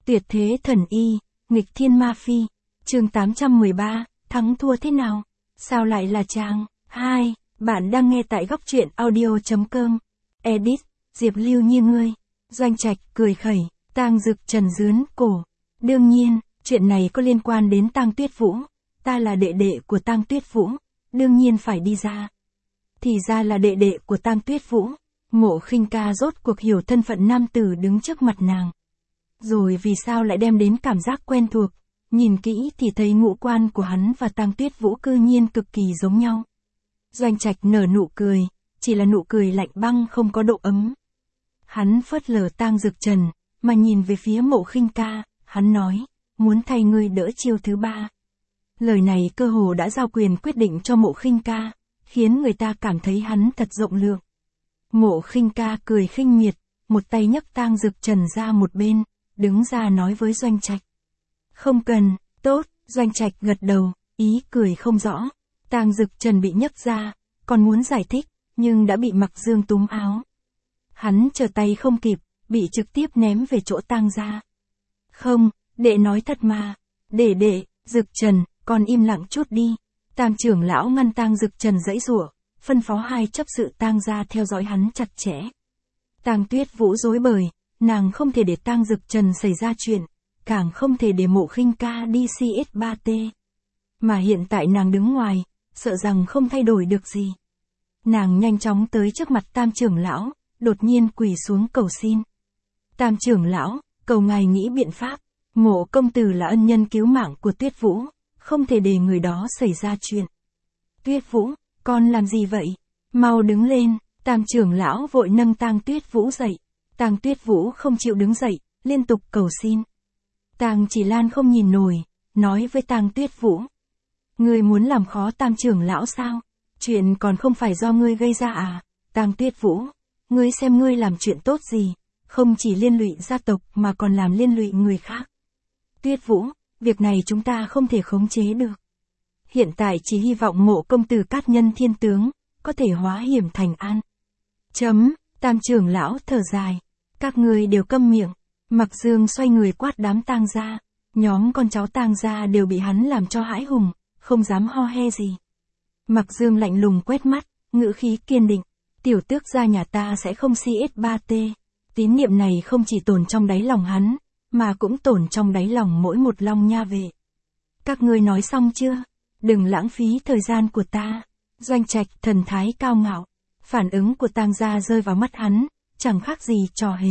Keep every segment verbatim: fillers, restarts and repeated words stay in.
Tuyệt thế thần y, nghịch thiên ma phi. Chương tám trăm mười ba, thắng thua thế nào? Sao lại là chàng? hai. Bạn đang nghe tại góc truyện audio.com. Edit, Diệp Lưu như ngươi. Doanh Trạch cười khẩy, Tang Dực Trần rướn cổ. Đương nhiên, chuyện này có liên quan đến Tang Tuyết Vũ. Ta là đệ đệ của Tang Tuyết Vũ, đương nhiên phải đi ra. Thì ra là đệ đệ của Tang Tuyết Vũ. Mộ Khinh Ca rốt cuộc hiểu thân phận nam tử đứng trước mặt nàng. Rồi vì sao lại đem đến cảm giác quen thuộc, nhìn kỹ thì thấy ngũ quan của hắn và Tang Tuyết Vũ cư nhiên cực kỳ giống nhau. Doanh Trạch nở nụ cười, chỉ là nụ cười lạnh băng không có độ ấm. Hắn phớt lờ Tang Dực Trần, mà nhìn về phía Mộ Khinh Ca, hắn nói, muốn thay ngươi đỡ chiêu thứ ba. Lời này cơ hồ đã giao quyền quyết định cho Mộ Khinh Ca, khiến người ta cảm thấy hắn thật rộng lượng. Mộ Khinh Ca cười khinh miệt, một tay nhấc Tang Dực Trần ra một bên, đứng ra nói với Doanh Trạch. Không cần, tốt, Doanh Trạch gật đầu, ý cười không rõ. Tang Dực Trần bị nhấc ra, còn muốn giải thích, nhưng đã bị Mặc Dương túm áo. Hắn chờ tay không kịp, bị trực tiếp ném về chỗ Tang gia. Không, đệ nói thật mà. Đệ đệ, Dực Trần, con im lặng chút đi. Tam trưởng lão ngăn Tang Dực Trần giãy giụa, phân phó hai chấp sự Tang gia theo dõi hắn chặt chẽ. Tang Tuyết Vũ rối bời, nàng không thể để Tang Dực Trần xảy ra chuyện, càng không thể để Mộ Khinh Ca đi xê ét ba tê. Mà hiện tại nàng đứng ngoài, sợ rằng không thay đổi được gì. Nàng nhanh chóng tới trước mặt Tam trưởng lão, đột nhiên quỳ xuống cầu xin. Tam trưởng lão, cầu ngài nghĩ biện pháp, Mộ công tử là ân nhân cứu mạng của Tuyết Vũ, không thể để người đó xảy ra chuyện. Tuyết Vũ, con làm gì vậy? Mau đứng lên. Tam trưởng lão vội nâng Tang Tuyết Vũ dậy. Tang Tuyết Vũ không chịu đứng dậy, liên tục cầu xin. Tang Chỉ Lan không nhìn nổi, nói với Tang Tuyết Vũ. Ngươi muốn làm khó Tam trưởng lão sao? Chuyện còn không phải do ngươi gây ra à? Tang Tuyết Vũ, ngươi xem ngươi làm chuyện tốt gì, không chỉ liên lụy gia tộc mà còn làm liên lụy người khác. Tuyết Vũ, việc này chúng ta không thể khống chế được. Hiện tại chỉ hy vọng Mộ công tử cát nhân thiên tướng, có thể hóa hiểm thành an. Chấm, Tam trưởng lão thở dài. Các ngươi đều câm miệng. Mặc Dương xoay người quát đám Tang gia. Nhóm con cháu Tang gia đều bị hắn làm cho hãi hùng, không dám ho he gì. Mặc Dương lạnh lùng quét mắt, ngữ khí kiên định. Tiểu tước gia nhà ta sẽ không xê ét ba tê. Tín niệm này không chỉ tồn trong đáy lòng hắn, mà cũng tồn trong đáy lòng mỗi một Long Nha vệ. Các ngươi nói xong chưa? Đừng lãng phí thời gian của ta. Doanh Trạch thần thái cao ngạo. Phản ứng của Tang gia rơi vào mắt hắn, chẳng khác gì trò hề.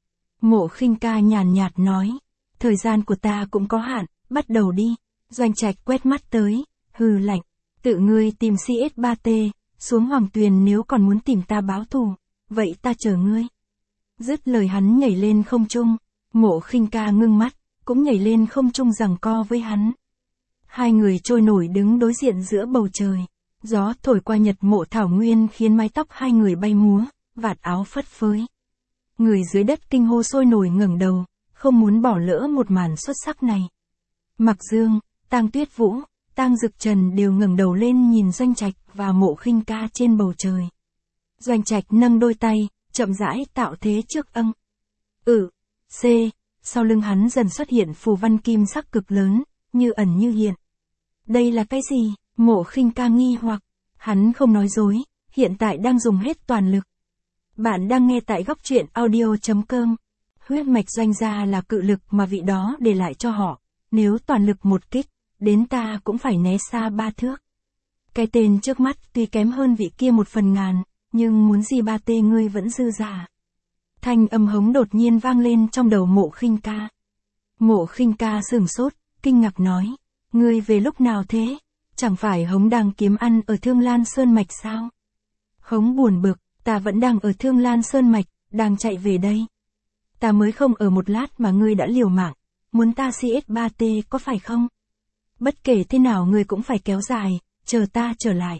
Mộ Khinh Ca nhàn nhạt nói, thời gian của ta cũng có hạn, bắt đầu đi. Doanh Trạch quét mắt tới, hừ lạnh, tự ngươi tìm xê ét ba tê, xuống Hoàng Tuyền nếu còn muốn tìm ta báo thù, vậy ta chờ ngươi. Dứt lời hắn nhảy lên không trung, Mộ Khinh Ca ngưng mắt, cũng nhảy lên không trung giằng co với hắn. Hai người trôi nổi đứng đối diện giữa bầu trời. Gió thổi qua Nhật Mộ thảo nguyên khiến mái tóc hai người bay múa, vạt áo phất phới. Người dưới đất kinh hô sôi nổi ngẩng đầu, không muốn bỏ lỡ một màn xuất sắc này. Mặc Dương, Tang Tuyết Vũ, Tang Dực Trần đều ngẩng đầu lên nhìn Doanh Trạch và Mộ Khinh Ca trên bầu trời. Doanh Trạch nâng đôi tay, chậm rãi tạo thế trước âng. Ừ, C, sau lưng hắn dần xuất hiện phù văn kim sắc cực lớn, như ẩn như hiện. Đây là cái gì? Mộ Khinh Ca nghi hoặc, hắn không nói dối, hiện tại đang dùng hết toàn lực. Bạn đang nghe tại góc truyện audio.com. Huyết mạch Doanh gia là cự lực mà vị đó để lại cho họ, nếu toàn lực một kích, đến ta cũng phải né xa ba thước. Cái tên trước mắt tuy kém hơn vị kia một phần ngàn, nhưng muốn gì ba tê ngươi vẫn dư giả. Thanh âm hống đột nhiên vang lên trong đầu Mộ Khinh Ca. Mộ Khinh Ca sửng sốt, kinh ngạc nói, ngươi về lúc nào thế? Chẳng phải Hống đang kiếm ăn ở Thương Lan Sơn Mạch sao? Hống buồn bực, ta vẫn đang ở Thương Lan Sơn Mạch, đang chạy về đây. Ta mới không ở một lát mà ngươi đã liều mạng, muốn ta xê ét ba tê có phải không? Bất kể thế nào ngươi cũng phải kéo dài, chờ ta trở lại.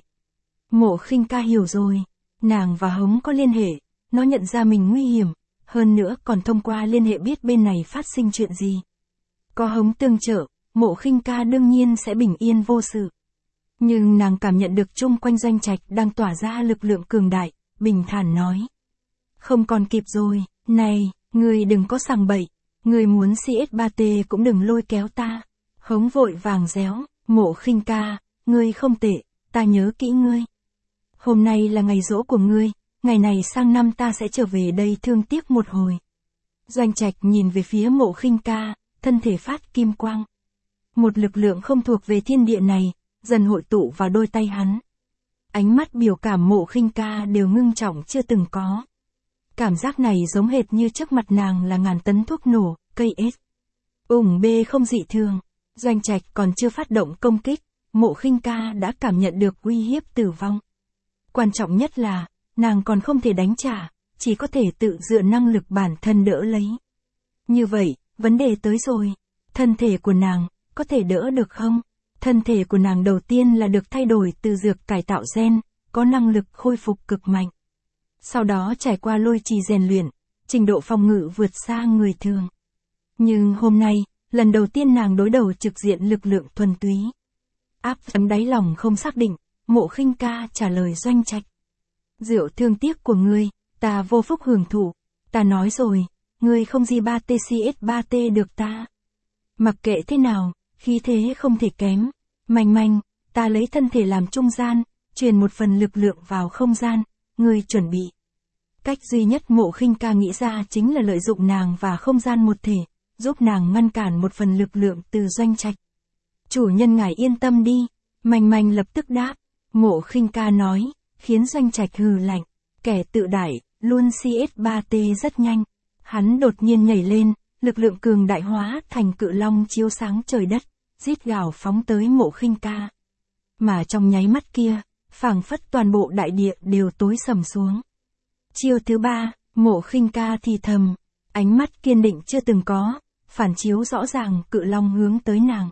Mộ Khinh Ca hiểu rồi, nàng và Hống có liên hệ, nó nhận ra mình nguy hiểm, hơn nữa còn thông qua liên hệ biết bên này phát sinh chuyện gì. Có Hống tương trợ, Mộ Khinh Ca đương nhiên sẽ bình yên vô sự. Nhưng nàng cảm nhận được chung quanh Doanh Trạch đang tỏa ra lực lượng cường đại, bình thản nói. Không còn kịp rồi, này, ngươi đừng có sằng bậy, Người muốn xê ét ba tê cũng đừng lôi kéo ta. Hống vội vàng réo, Mộ Khinh ca, ngươi không tệ, ta nhớ kỹ ngươi. Hôm nay là ngày giỗ của ngươi, ngày này sang năm ta sẽ trở về đây thương tiếc một hồi. Doanh Trạch nhìn về phía Mộ Khinh ca, thân thể phát kim quang. Một lực lượng không thuộc về thiên địa này, dần hội tụ vào đôi tay hắn. Ánh mắt biểu cảm Mộ Khinh ca đều ngưng trọng chưa từng có. Cảm giác này giống hệt như trước mặt nàng là ngàn tấn thuốc nổ, cây ếch. Ủng bê không dị thường, Doanh Trạch còn chưa phát động công kích, Mộ Khinh ca đã cảm nhận được uy hiếp tử vong. Quan trọng nhất là, nàng còn không thể đánh trả, chỉ có thể tự dựa năng lực bản thân đỡ lấy. Như vậy, vấn đề tới rồi. Thân thể của nàng, có thể đỡ được không? Thân thể của nàng đầu tiên là được thay đổi từ dược cải tạo gen, có năng lực khôi phục cực mạnh. Sau đó trải qua lôi trì rèn luyện, trình độ phòng ngự vượt xa người thường. Nhưng hôm nay, lần đầu tiên nàng đối đầu trực diện lực lượng thuần túy. Áp ấm đáy lòng không xác định, Mộ Khinh ca trả lời Doanh Trạch. Rượu thương tiếc của ngươi, ta vô phúc hưởng thụ, ta nói rồi, ngươi không gì ba tê xê ét ba tê được ta. Mặc kệ thế nào, khí thế không thể kém, manh manh, ta lấy thân thể làm trung gian, truyền một phần lực lượng vào không gian, ngươi chuẩn bị. Cách duy nhất Mộ Khinh ca nghĩ ra chính là lợi dụng nàng và không gian một thể, giúp nàng ngăn cản một phần lực lượng từ Doanh Trạch. Chủ nhân ngài yên tâm đi, manh manh lập tức đáp, Mộ Khinh ca nói, khiến Doanh Trạch hừ lạnh, kẻ tự đại, luôn xê ét ba tê rất nhanh. Hắn đột nhiên nhảy lên, lực lượng cường đại hóa thành cự long chiếu sáng trời đất, rít gào phóng tới Mộ Khinh ca. Mà trong nháy mắt kia, phảng phất toàn bộ đại địa đều tối sầm xuống. Chiêu thứ ba, Mộ Khinh ca thì thầm, ánh mắt kiên định chưa từng có, phản chiếu rõ ràng cự long hướng tới nàng.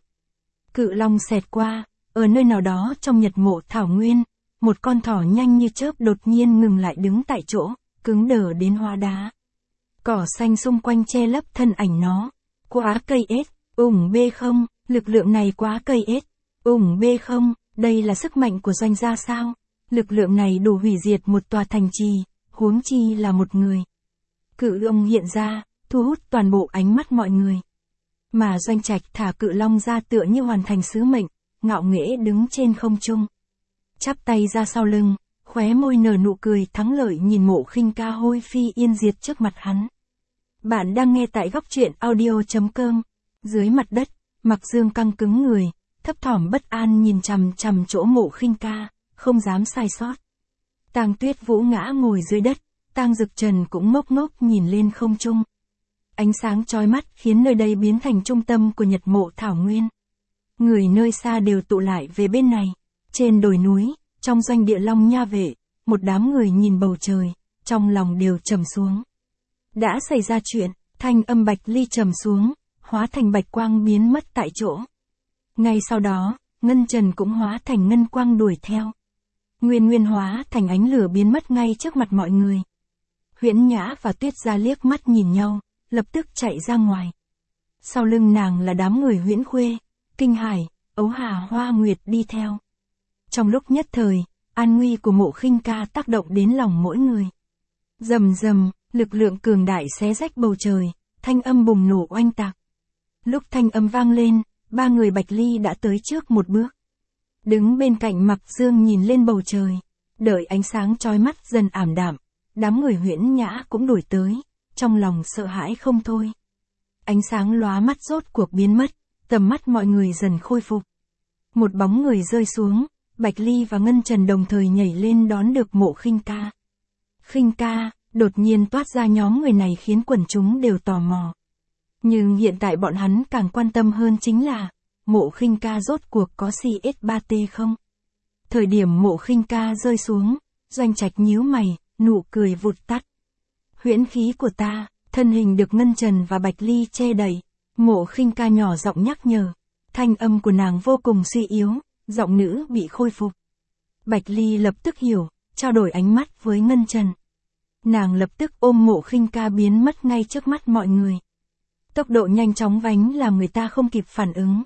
Cự long xẹt qua, ở nơi nào đó trong Nhật Mộ thảo nguyên, một con thỏ nhanh như chớp đột nhiên ngừng lại đứng tại chỗ, cứng đờ đến hóa đá. Cỏ xanh xung quanh che lấp thân ảnh nó. Quá cây ếch, ủng bê không, lực lượng này quá cây ếch, ủng bê không, đây là sức mạnh của Doanh gia sao? Lực lượng này đủ hủy diệt một tòa thành trì, huống chi là một người. Cự long hiện ra, thu hút toàn bộ ánh mắt mọi người. Mà Doanh Trạch thả cự long ra tựa như hoàn thành sứ mệnh, ngạo nghễ đứng trên không trung. Chắp tay ra sau lưng, khóe môi nở nụ cười thắng lợi nhìn Mộ Khinh ca hôi phi yên diệt trước mặt hắn. Bạn đang nghe tại góc truyện audio chấm com. Dưới mặt đất, Mặc Dương căng cứng người, thấp thỏm bất an nhìn chằm chằm chỗ Mộ Khinh ca, không dám sai sót. Tang Tuyết Vũ ngã ngồi dưới đất, Tang Dực Trần cũng ngốc ngốc nhìn lên không trung. Ánh sáng chói mắt khiến nơi đây biến thành trung tâm của Nhật Mộ thảo nguyên. Người nơi xa đều tụ lại về bên này. Trên đồi núi, trong doanh địa Long Nha vệ, một đám người nhìn bầu trời, trong lòng đều trầm xuống. Đã xảy ra chuyện, thanh âm Bạch Ly trầm xuống, hóa thành bạch quang biến mất tại chỗ. Ngay sau đó, Ngân Trần cũng hóa thành ngân quang đuổi theo. Nguyên Nguyên hóa thành ánh lửa biến mất ngay trước mặt mọi người. Huyễn Nhã và Tuyết Gia liếc mắt nhìn nhau, lập tức chạy ra ngoài. Sau lưng nàng là đám người Huyễn Khuê, Kinh Hải, Ấu Hà Hoa Nguyệt đi theo. Trong lúc nhất thời, an nguy của Mộ Khinh ca tác động đến lòng mỗi người. Rầm rầm, lực lượng cường đại xé rách bầu trời, thanh âm bùng nổ oanh tạc. Lúc thanh âm vang lên, ba người Bạch Ly đã tới trước một bước. Đứng bên cạnh Mặc Dương nhìn lên bầu trời, đợi ánh sáng chói mắt dần ảm đạm, đám người Huyễn Nhã cũng đuổi tới, trong lòng sợ hãi không thôi. Ánh sáng lóa mắt rốt cuộc biến mất, tầm mắt mọi người dần khôi phục. Một bóng người rơi xuống, Bạch Ly và Ngân Trần đồng thời nhảy lên đón được Mộ Khinh ca. Khinh ca, đột nhiên toát ra nhóm người này khiến quần chúng đều tò mò. Nhưng hiện tại bọn hắn càng quan tâm hơn chính là, Mộ Khinh ca rốt cuộc có xê ét ba tê không? Thời điểm Mộ Khinh ca rơi xuống, Doanh Trạch nhíu mày, nụ cười vụt tắt. Huyễn khí của ta, thân hình được Ngân Trần và Bạch Ly che đậy. Mộ Khinh ca nhỏ giọng nhắc nhở. Thanh âm của nàng vô cùng suy yếu, giọng nữ bị khôi phục. Bạch Ly lập tức hiểu, trao đổi ánh mắt với Ngân Trần. Nàng lập tức ôm Mộ Khinh ca biến mất ngay trước mắt mọi người. Tốc độ nhanh chóng vánh làm người ta không kịp phản ứng.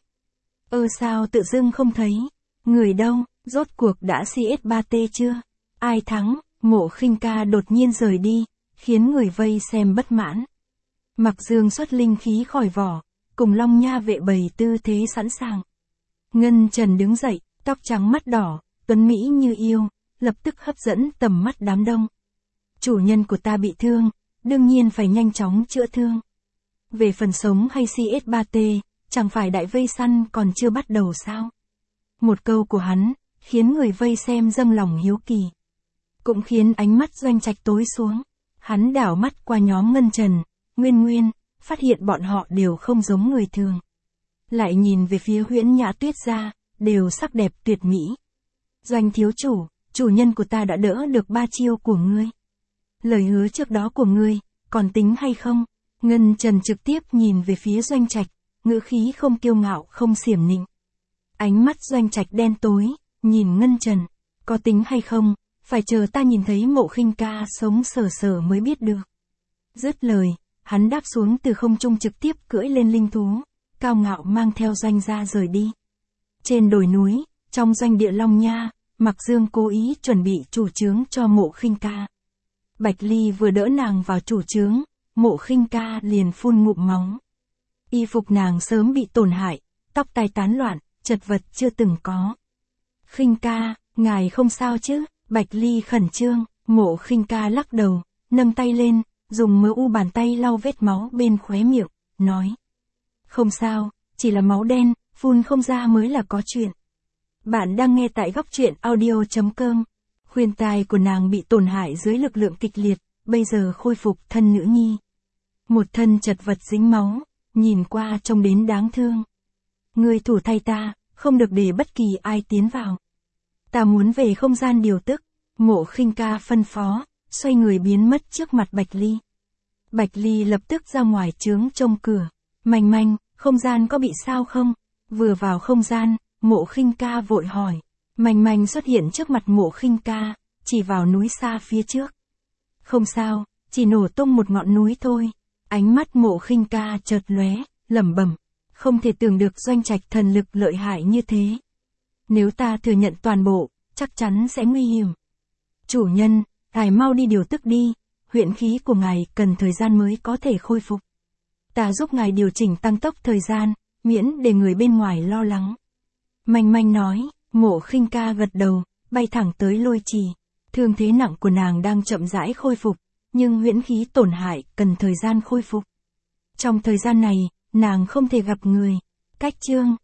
Ơ sao tự dưng không thấy? Người đâu, rốt cuộc đã xê ét ba tê chưa? Ai thắng? Mộ Khinh ca đột nhiên rời đi, khiến người vây xem bất mãn. Mặc Dương xuất linh khí khỏi vỏ, cùng Long Nha vệ bày tư thế sẵn sàng. Ngân Trần đứng dậy, tóc trắng mắt đỏ, tuấn mỹ như yêu, lập tức hấp dẫn tầm mắt đám đông. Chủ nhân của ta bị thương, đương nhiên phải nhanh chóng chữa thương. Về phần sống hay xê ét ba tê, chẳng phải đại vây săn còn chưa bắt đầu sao? Một câu của hắn, khiến người vây xem dâng lòng hiếu kỳ. Cũng khiến ánh mắt Doanh Trạch tối xuống. Hắn đảo mắt qua nhóm Ngân Trần, Nguyên Nguyên, phát hiện bọn họ đều không giống người thường. Lại nhìn về phía Huyễn Nhã Tuyết Gia, đều sắc đẹp tuyệt mỹ. Doanh thiếu chủ, chủ nhân của ta đã đỡ được ba chiêu của ngươi. Lời hứa trước đó của ngươi, còn tính hay không? Ngân Trần trực tiếp nhìn về phía Doanh Trạch, ngữ khí không kiêu ngạo không xiểm nịnh. Ánh mắt Doanh Trạch đen tối, nhìn Ngân Trần, có tính hay không, phải chờ ta nhìn thấy Mộ Khinh ca sống sờ sờ mới biết được. Dứt lời, hắn đáp xuống từ không trung trực tiếp cưỡi lên linh thú, cao ngạo mang theo Doanh gia rời đi. Trên đồi núi, trong doanh địa Long Nha, Mặc Dương cố ý chuẩn bị chủ trướng cho Mộ Khinh ca. Bạch Ly vừa đỡ nàng vào chủ trướng, Mộ Khinh ca liền phun ngụm máu. Y phục nàng sớm bị tổn hại, tóc tai tán loạn, chật vật chưa từng có. Khinh ca, ngài không sao chứ? Bạch Ly khẩn trương. Mộ Khinh ca lắc đầu, nâng tay lên, dùng mớ u bàn tay lau vết máu bên khóe miệng, nói. Không sao, chỉ là máu đen, phun không ra mới là có chuyện. Bạn đang nghe tại góc truyện audio chấm com. Khuyên tai của nàng bị tổn hại dưới lực lượng kịch liệt, bây giờ khôi phục thân nữ nhi. Một thân chật vật dính máu, nhìn qua trông đến đáng thương. Người thủ thay ta, không được để bất kỳ ai tiến vào. Ta muốn về không gian điều tức. Mộ Khinh ca phân phó, xoay người biến mất trước mặt Bạch Ly. Bạch Ly lập tức ra ngoài trướng trông cửa. Manh Manh, không gian có bị sao không? Vừa vào không gian, Mộ Khinh ca vội hỏi. Manh Manh xuất hiện trước mặt Mộ Khinh ca, chỉ vào núi xa phía trước. Không sao, chỉ nổ tung một ngọn núi thôi. Ánh mắt Mộ Khinh ca chợt lóe, lẩm bẩm, không thể tưởng được Doanh Trạch thần lực lợi hại như thế. Nếu ta thừa nhận toàn bộ, chắc chắn sẽ nguy hiểm. Chủ nhân, ngài mau đi điều tức đi, huyễn khí của ngài cần thời gian mới có thể khôi phục. Ta giúp ngài điều chỉnh tăng tốc thời gian, miễn để người bên ngoài lo lắng. Manh Manh nói. Mộ Khinh ca gật đầu, bay thẳng tới Lôi Trì. Thương thế nặng của nàng đang chậm rãi khôi phục, nhưng huyễn khí tổn hại cần thời gian khôi phục. Trong thời gian này, nàng không thể gặp người. Cách chương